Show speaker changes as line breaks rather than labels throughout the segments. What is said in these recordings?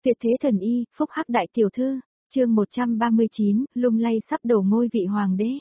Tuyệt thế thần y, phúc hắc đại tiểu thư, chương 139, lung lay sắp đổ ngôi vị hoàng đế.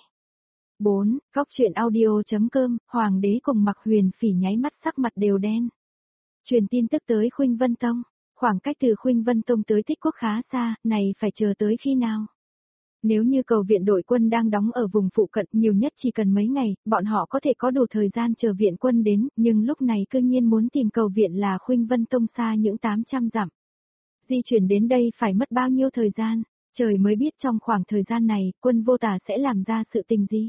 4. Góc truyện audio.com, hoàng đế cùng Mạc Huyền Phỉ nháy mắt sắc mặt đều đen. Truyền tin tức tới Khuynh Vân Tông, khoảng cách từ Khuynh Vân Tông tới Tích Quốc khá xa, này phải chờ tới khi nào? Nếu như cầu viện đội quân đang đóng ở vùng phụ cận nhiều nhất chỉ cần mấy ngày, bọn họ có thể có đủ thời gian chờ viện quân đến, nhưng lúc này cư nhiên muốn tìm cầu viện là Khuynh Vân Tông xa những 800 dặm. Di chuyển đến đây phải mất bao nhiêu thời gian, trời mới biết trong khoảng thời gian này, quân vô tà sẽ làm ra sự tình gì.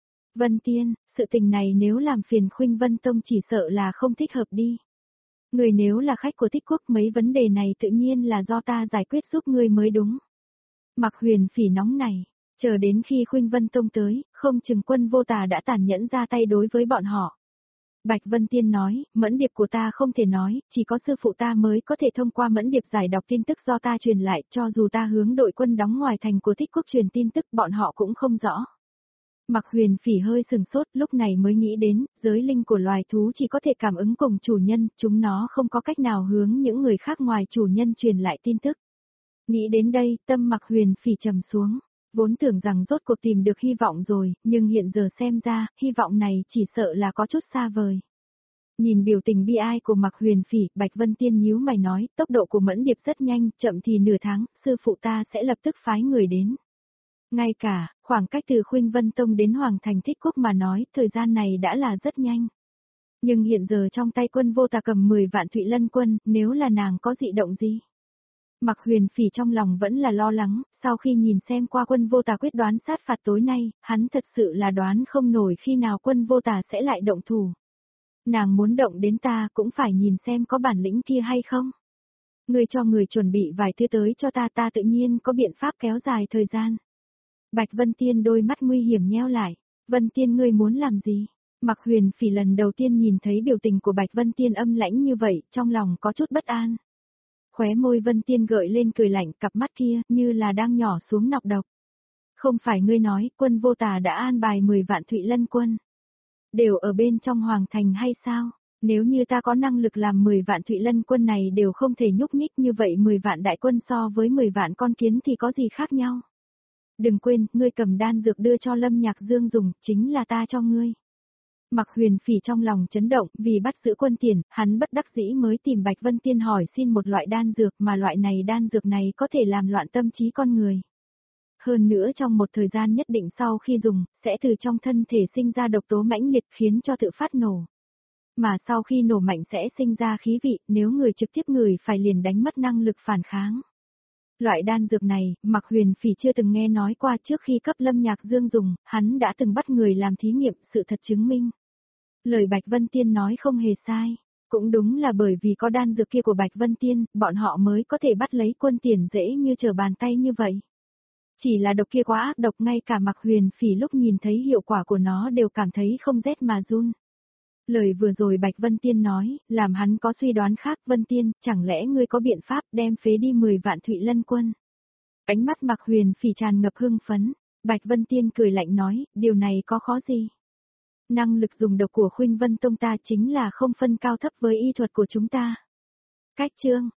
Vân Tiên, sự tình này nếu làm phiền Khuynh Vân Tông chỉ sợ là không thích hợp đi. Người nếu là khách của Tích Quốc mấy vấn đề này tự nhiên là do ta giải quyết giúp ngươi mới đúng. Mạc Huyền Phỉ nóng này, chờ đến khi Khuynh Vân Tông tới, không chừng quân vô tà đã tàn nhẫn ra tay đối với bọn họ. Bạch Vân Tiên nói, mẫn điệp của ta không thể nói, chỉ có sư phụ ta mới có thể thông qua mẫn điệp giải đọc tin tức do ta truyền lại, cho dù ta hướng đội quân đóng ngoài thành của Tích Quốc truyền tin tức bọn họ cũng không rõ. Mạc Huyền Phỉ hơi sừng sốt, lúc này mới nghĩ đến, giới linh của loài thú chỉ có thể cảm ứng cùng chủ nhân, chúng nó không có cách nào hướng những người khác ngoài chủ nhân truyền lại tin tức. Nghĩ đến đây, tâm Mạc Huyền Phỉ trầm xuống, vốn tưởng rằng rốt cuộc tìm được hy vọng rồi, nhưng hiện giờ xem ra, hy vọng này chỉ sợ là có chút xa vời. Nhìn biểu tình bi ai của Mạc Huyền Phỉ, Bạch Vân Tiên nhíu mày nói, tốc độ của Mẫn Điệp rất nhanh, chậm thì nửa tháng, sư phụ ta sẽ lập tức phái người đến. Ngay cả, khoảng cách từ Khuynh Vân Tông đến Hoàng Thành Tích Quốc mà nói, thời gian này đã là rất nhanh. Nhưng hiện giờ trong tay quân vô tà cầm 10 vạn Thụy Lân quân, nếu là nàng có dị động gì? Mạc Huyền Phỉ trong lòng vẫn là lo lắng, sau khi nhìn xem qua quân vô tà quyết đoán sát phạt tối nay, hắn thật sự là đoán không nổi khi nào quân vô tà sẽ lại động thủ. Nàng muốn động đến ta cũng phải nhìn xem có bản lĩnh kia hay không. Người cho người chuẩn bị vài thứ tới cho ta tự nhiên có biện pháp kéo dài thời gian. Bạch Vân Tiên đôi mắt nguy hiểm nheo lại. Vân Tiên ngươi muốn làm gì? Mạc Huyền Phỉ lần đầu tiên nhìn thấy biểu tình của Bạch Vân Tiên âm lãnh như vậy, trong lòng có chút bất an. Khóe môi Vân Tiên gợi lên cười lạnh, cặp mắt kia như là đang nhỏ xuống nọc độc. Không phải ngươi nói quân vô tà đã an bài 10 vạn Thụy Lân quân. Đều ở bên trong Hoàng Thành hay sao? Nếu như ta có năng lực làm 10 vạn Thụy Lân quân này đều không thể nhúc nhích như vậy 10 vạn đại quân so với 10 vạn con kiến thì có gì khác nhau? Đừng quên, ngươi cầm đan dược đưa cho Lâm Nhạc Dương dùng, chính là ta cho ngươi. Mạc Huyền Phỉ trong lòng chấn động, vì bắt giữ quân tiền, hắn bất đắc dĩ mới tìm Bạch Vân Tiên hỏi xin một loại đan dược mà loại này đan dược này có thể làm loạn tâm trí con người. Hơn nữa trong một thời gian nhất định sau khi dùng, sẽ từ trong thân thể sinh ra độc tố mãnh liệt khiến cho tự phát nổ. Mà sau khi nổ mạnh sẽ sinh ra khí vị, nếu người trực tiếp ngửi phải liền đánh mất năng lực phản kháng. Loại đan dược này, Mạc Huyền Phỉ chưa từng nghe nói qua trước khi cấp Lâm Nhạc Dương dùng, hắn đã từng bắt người làm thí nghiệm, sự thật chứng minh. Lời Bạch Vân Tiên nói không hề sai, cũng đúng là bởi vì có đan dược kia của Bạch Vân Tiên, bọn họ mới có thể bắt lấy quân tiền dễ như trở bàn tay như vậy. Chỉ là độc kia quá ác độc, ngay cả Mạc Huyền Phỉ lúc nhìn thấy hiệu quả của nó đều cảm thấy không rét mà run. Lời vừa rồi Bạch Vân Tiên nói, làm hắn có suy đoán khác. Vân Tiên, chẳng lẽ ngươi có biện pháp đem phế đi 10 vạn Thụy Lân quân? Ánh mắt Mạc Huyền Phỉ tràn ngập hưng phấn. Bạch Vân Tiên cười lạnh nói, điều này có khó gì? Năng lực dùng độc của Khuynh Vân Tông ta chính là không phân cao thấp với y thuật của chúng ta. Cách chương